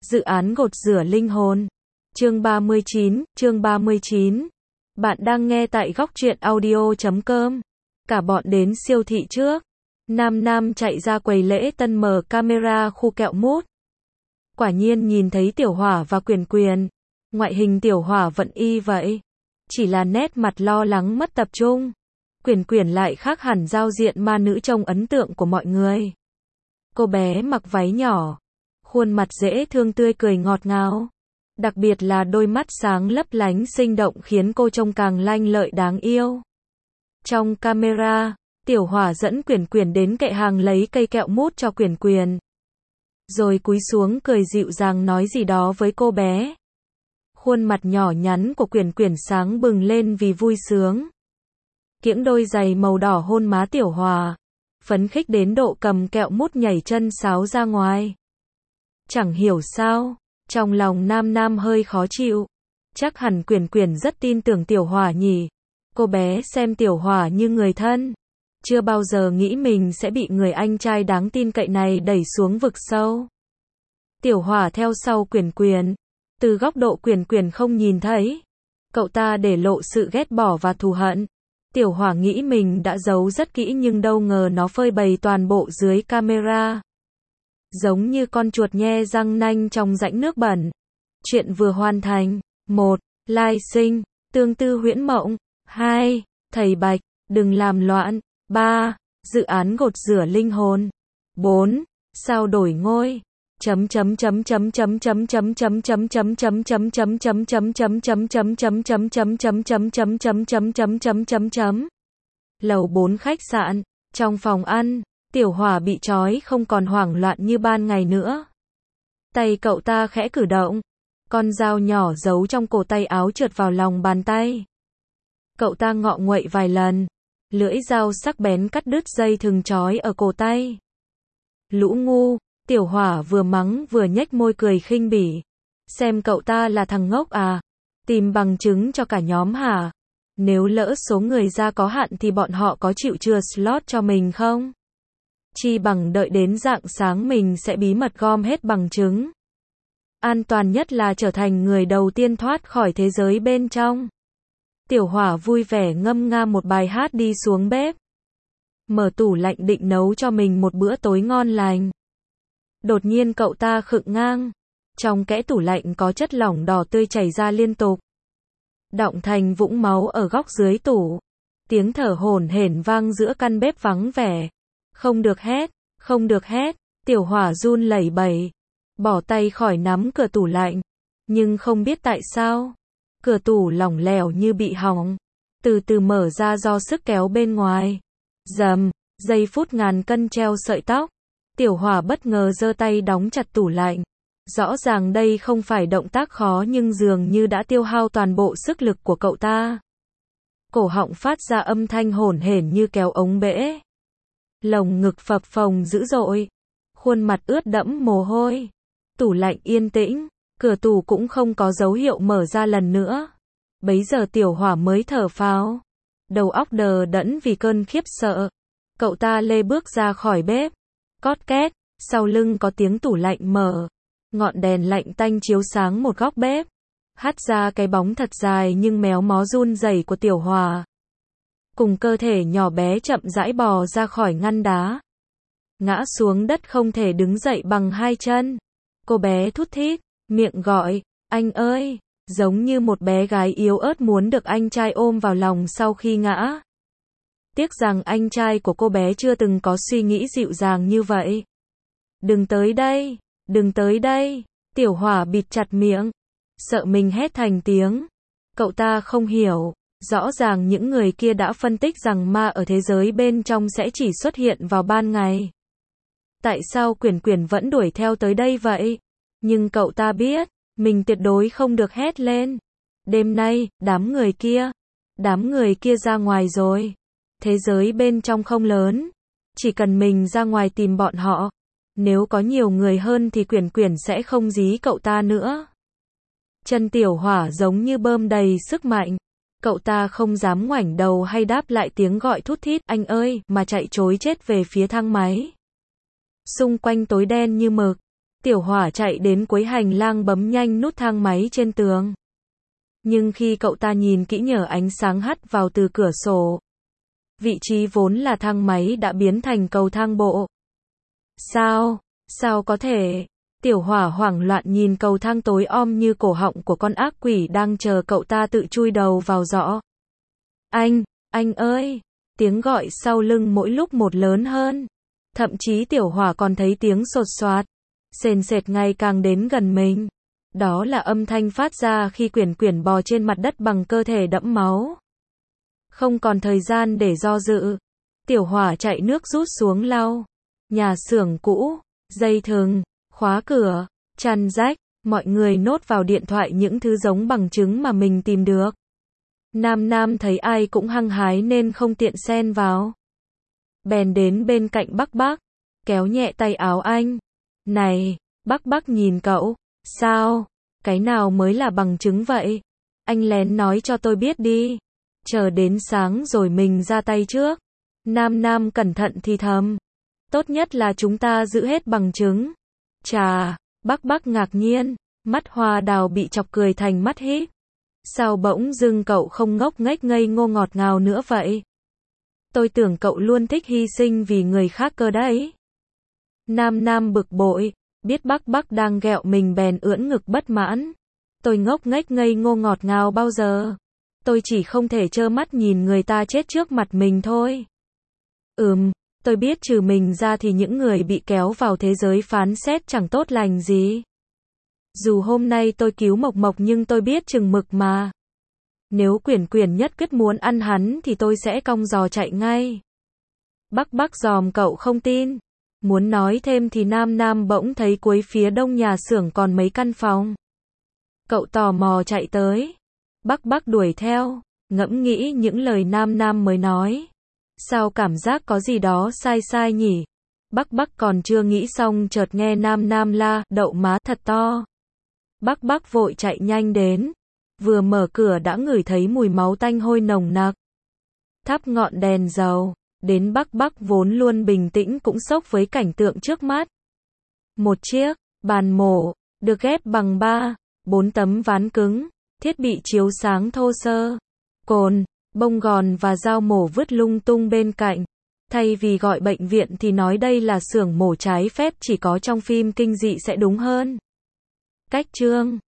Dự án gột rửa linh hồn. Chương 39. Bạn đang nghe tại góc truyện audio.com. Cả bọn đến siêu thị trước. Nam chạy ra quầy lễ tân mở camera khu kẹo mút. Quả nhiên nhìn thấy Tiểu Hỏa và Quyền. Ngoại hình Tiểu Hỏa vẫn y vậy. Chỉ là nét mặt lo lắng mất tập trung. Quyền lại khác hẳn giao diện ma nữ trong ấn tượng của mọi người. Cô bé mặc váy nhỏ. Khuôn mặt dễ thương tươi cười ngọt ngào. Đặc biệt là đôi mắt sáng lấp lánh sinh động khiến cô trông càng lanh lợi đáng yêu. Trong camera, Tiểu Hỏa dẫn Quyền đến kệ hàng lấy cây kẹo mút cho Quyền. Rồi cúi xuống cười dịu dàng nói gì đó với cô bé. Khuôn mặt nhỏ nhắn của Quyền sáng bừng lên vì vui sướng. Kiễng đôi giày màu đỏ hôn má Tiểu Hỏa. Phấn khích đến độ cầm kẹo mút nhảy chân sáo ra ngoài. Chẳng hiểu sao, trong lòng Nam hơi khó chịu. Chắc hẳn Quyền rất tin tưởng Tiểu Hỏa nhỉ. Cô bé xem Tiểu Hỏa như người thân. Chưa bao giờ nghĩ mình sẽ bị người anh trai đáng tin cậy này đẩy xuống vực sâu. Tiểu Hỏa theo sau Quyền. Từ góc độ Quyền không nhìn thấy. Cậu ta để lộ sự ghét bỏ và thù hận. Tiểu Hỏa nghĩ mình đã giấu rất kỹ nhưng đâu ngờ nó phơi bày toàn bộ dưới camera. Giống như con chuột nhe răng nanh trong rãnh nước bẩn. Chuyện vừa hoàn thành. 1. Lai Sinh, tương tư huyễn mộng. 2. Thầy Bạch, đừng làm loạn. 3. Dự án gột rửa linh hồn. 4. Sao đổi ngôi. Lầu 4 khách sạn. Trong phòng ăn, Tiểu Hỏa bị trói không còn hoảng loạn như ban ngày nữa. Tay cậu ta khẽ cử động. Con dao nhỏ giấu trong cổ tay áo trượt vào lòng bàn tay. Cậu ta ngọ nguậy vài lần. Lưỡi dao sắc bén cắt đứt dây thừng trói ở cổ tay. Lũ ngu, Tiểu Hỏa vừa mắng vừa nhếch môi cười khinh bỉ. Xem cậu ta là thằng ngốc à? Tìm bằng chứng cho cả nhóm hả? Nếu lỡ số người ra có hạn thì bọn họ có chịu chừa slot cho mình không? Chi bằng đợi đến rạng sáng mình sẽ bí mật gom hết bằng chứng. An toàn nhất là trở thành người đầu tiên thoát khỏi thế giới bên trong. Tiểu Hỏa vui vẻ ngâm nga một bài hát đi xuống bếp. Mở tủ lạnh định nấu cho mình một bữa tối ngon lành. Đột nhiên cậu ta khựng ngang. Trong kẽ tủ lạnh có chất lỏng đỏ tươi chảy ra liên tục. Đọng thành vũng máu ở góc dưới tủ. Tiếng thở hổn hển vang giữa căn bếp vắng vẻ. Không được hét. Tiểu Hỏa run lẩy bẩy. Bỏ tay khỏi nắm cửa tủ lạnh. Nhưng không biết tại sao. Cửa tủ lỏng lẻo như bị hỏng. Từ từ mở ra do sức kéo bên ngoài. Rầm, giây phút ngàn cân treo sợi tóc. Tiểu Hỏa bất ngờ giơ tay đóng chặt tủ lạnh. Rõ ràng đây không phải động tác khó nhưng dường như đã tiêu hao toàn bộ sức lực của cậu ta. Cổ họng phát ra âm thanh hổn hển như kéo ống bể. Lồng ngực phập phồng dữ dội. Khuôn mặt ướt đẫm mồ hôi. Tủ lạnh yên tĩnh. Cửa tủ cũng không có dấu hiệu mở ra lần nữa. Bấy giờ Tiểu Hỏa mới thở phào. Đầu óc đờ đẫn vì cơn khiếp sợ. Cậu ta lê bước ra khỏi bếp. Cót két, sau lưng có tiếng tủ lạnh mở. Ngọn đèn lạnh tanh chiếu sáng một góc bếp. Hắt ra cái bóng thật dài nhưng méo mó run rẩy của Tiểu Hỏa. Cùng cơ thể nhỏ bé chậm rãi bò ra khỏi ngăn đá. Ngã xuống đất không thể đứng dậy bằng hai chân. Cô bé thút thít, miệng gọi, anh ơi, giống như một bé gái yếu ớt muốn được anh trai ôm vào lòng sau khi ngã. Tiếc rằng anh trai của cô bé chưa từng có suy nghĩ dịu dàng như vậy. Đừng tới đây, Tiểu Hỏa bịt chặt miệng, sợ mình hét thành tiếng. Cậu ta không hiểu, rõ ràng những người kia đã phân tích rằng ma ở thế giới bên trong sẽ chỉ xuất hiện vào ban ngày. Tại sao Quyền vẫn đuổi theo tới đây vậy? Nhưng cậu ta biết, mình tuyệt đối không được hét lên. Đêm nay, đám người kia ra ngoài rồi. Thế giới bên trong không lớn. Chỉ cần mình ra ngoài tìm bọn họ. Nếu có nhiều người hơn thì Quyền sẽ không dí cậu ta nữa. Chân Tiểu Hỏa giống như bơm đầy sức mạnh. Cậu ta không dám ngoảnh đầu hay đáp lại tiếng gọi thút thít anh ơi mà chạy trối chết về phía thang máy. Xung quanh tối đen như mực. Tiểu Hỏa chạy đến cuối hành lang bấm nhanh nút thang máy trên tường. Nhưng khi cậu ta nhìn kỹ nhờ ánh sáng hắt vào từ cửa sổ, vị trí vốn là thang máy đã biến thành cầu thang bộ. Sao có thể? Tiểu Hỏa hoảng loạn nhìn cầu thang tối om như cổ họng của con ác quỷ đang chờ cậu ta tự chui đầu vào giỏ. Anh ơi! Tiếng gọi sau lưng mỗi lúc một lớn hơn. Thậm chí Tiểu Hỏa còn thấy tiếng sột soạt, sền sệt ngày càng đến gần mình. Đó là âm thanh phát ra khi Quyển Quyển bò trên mặt đất bằng cơ thể đẫm máu. Không còn thời gian để do dự. Tiểu Hỏa chạy nước rút xuống lau. Nhà xưởng cũ, dây thừng, khóa cửa, chăn rách, mọi người nốt vào điện thoại những thứ giống bằng chứng mà mình tìm được. Nam thấy ai cũng hăng hái nên không tiện xen vào. Bèn đến bên cạnh Bắc, kéo nhẹ tay áo anh. Này, Bắc nhìn cậu, sao? Cái nào mới là bằng chứng vậy? Anh lén nói cho tôi biết đi. Chờ đến sáng rồi mình ra tay trước. Nam cẩn thận thì thầm. Tốt nhất là chúng ta giữ hết bằng chứng. Chà, Bắc ngạc nhiên, mắt hoa đào bị chọc cười thành mắt híp. Sao bỗng dưng cậu không ngốc nghếch ngây ngô ngọt ngào nữa vậy? Tôi tưởng cậu luôn thích hy sinh vì người khác cơ đấy. Nam bực bội, biết Bắc đang ghẹo mình bèn ưỡn ngực bất mãn. Tôi ngốc nghếch ngây ngô ngọt ngào bao giờ? Tôi chỉ không thể trơ mắt nhìn người ta chết trước mặt mình thôi. Tôi biết trừ mình ra thì những người bị kéo vào thế giới phán xét chẳng tốt lành gì. Dù hôm nay tôi cứu Mộc nhưng tôi biết chừng mực mà. Nếu Quyển nhất quyết muốn ăn hắn thì tôi sẽ cong giò chạy ngay. Bắc dòm cậu không tin. Muốn nói thêm thì Nam bỗng thấy cuối phía đông nhà xưởng còn mấy căn phòng. Cậu tò mò chạy tới. Bắc đuổi theo, ngẫm nghĩ những lời Nam mới nói. Sao cảm giác có gì đó sai nhỉ? Bắc còn chưa nghĩ xong chợt nghe Nam la, đậu má thật to. Bắc vội chạy nhanh đến. Vừa mở cửa đã ngửi thấy mùi máu tanh hôi nồng nặc. Thắp ngọn đèn dầu, đến Bắc vốn luôn bình tĩnh cũng sốc với cảnh tượng trước mắt. Một chiếc bàn mổ, được ghép bằng 3-4 tấm ván cứng, thiết bị chiếu sáng thô sơ, cồn, bông gòn và dao mổ vứt lung tung bên cạnh. Thay vì gọi bệnh viện thì nói đây là xưởng mổ trái phép chỉ có trong phim kinh dị sẽ đúng hơn. Cách chương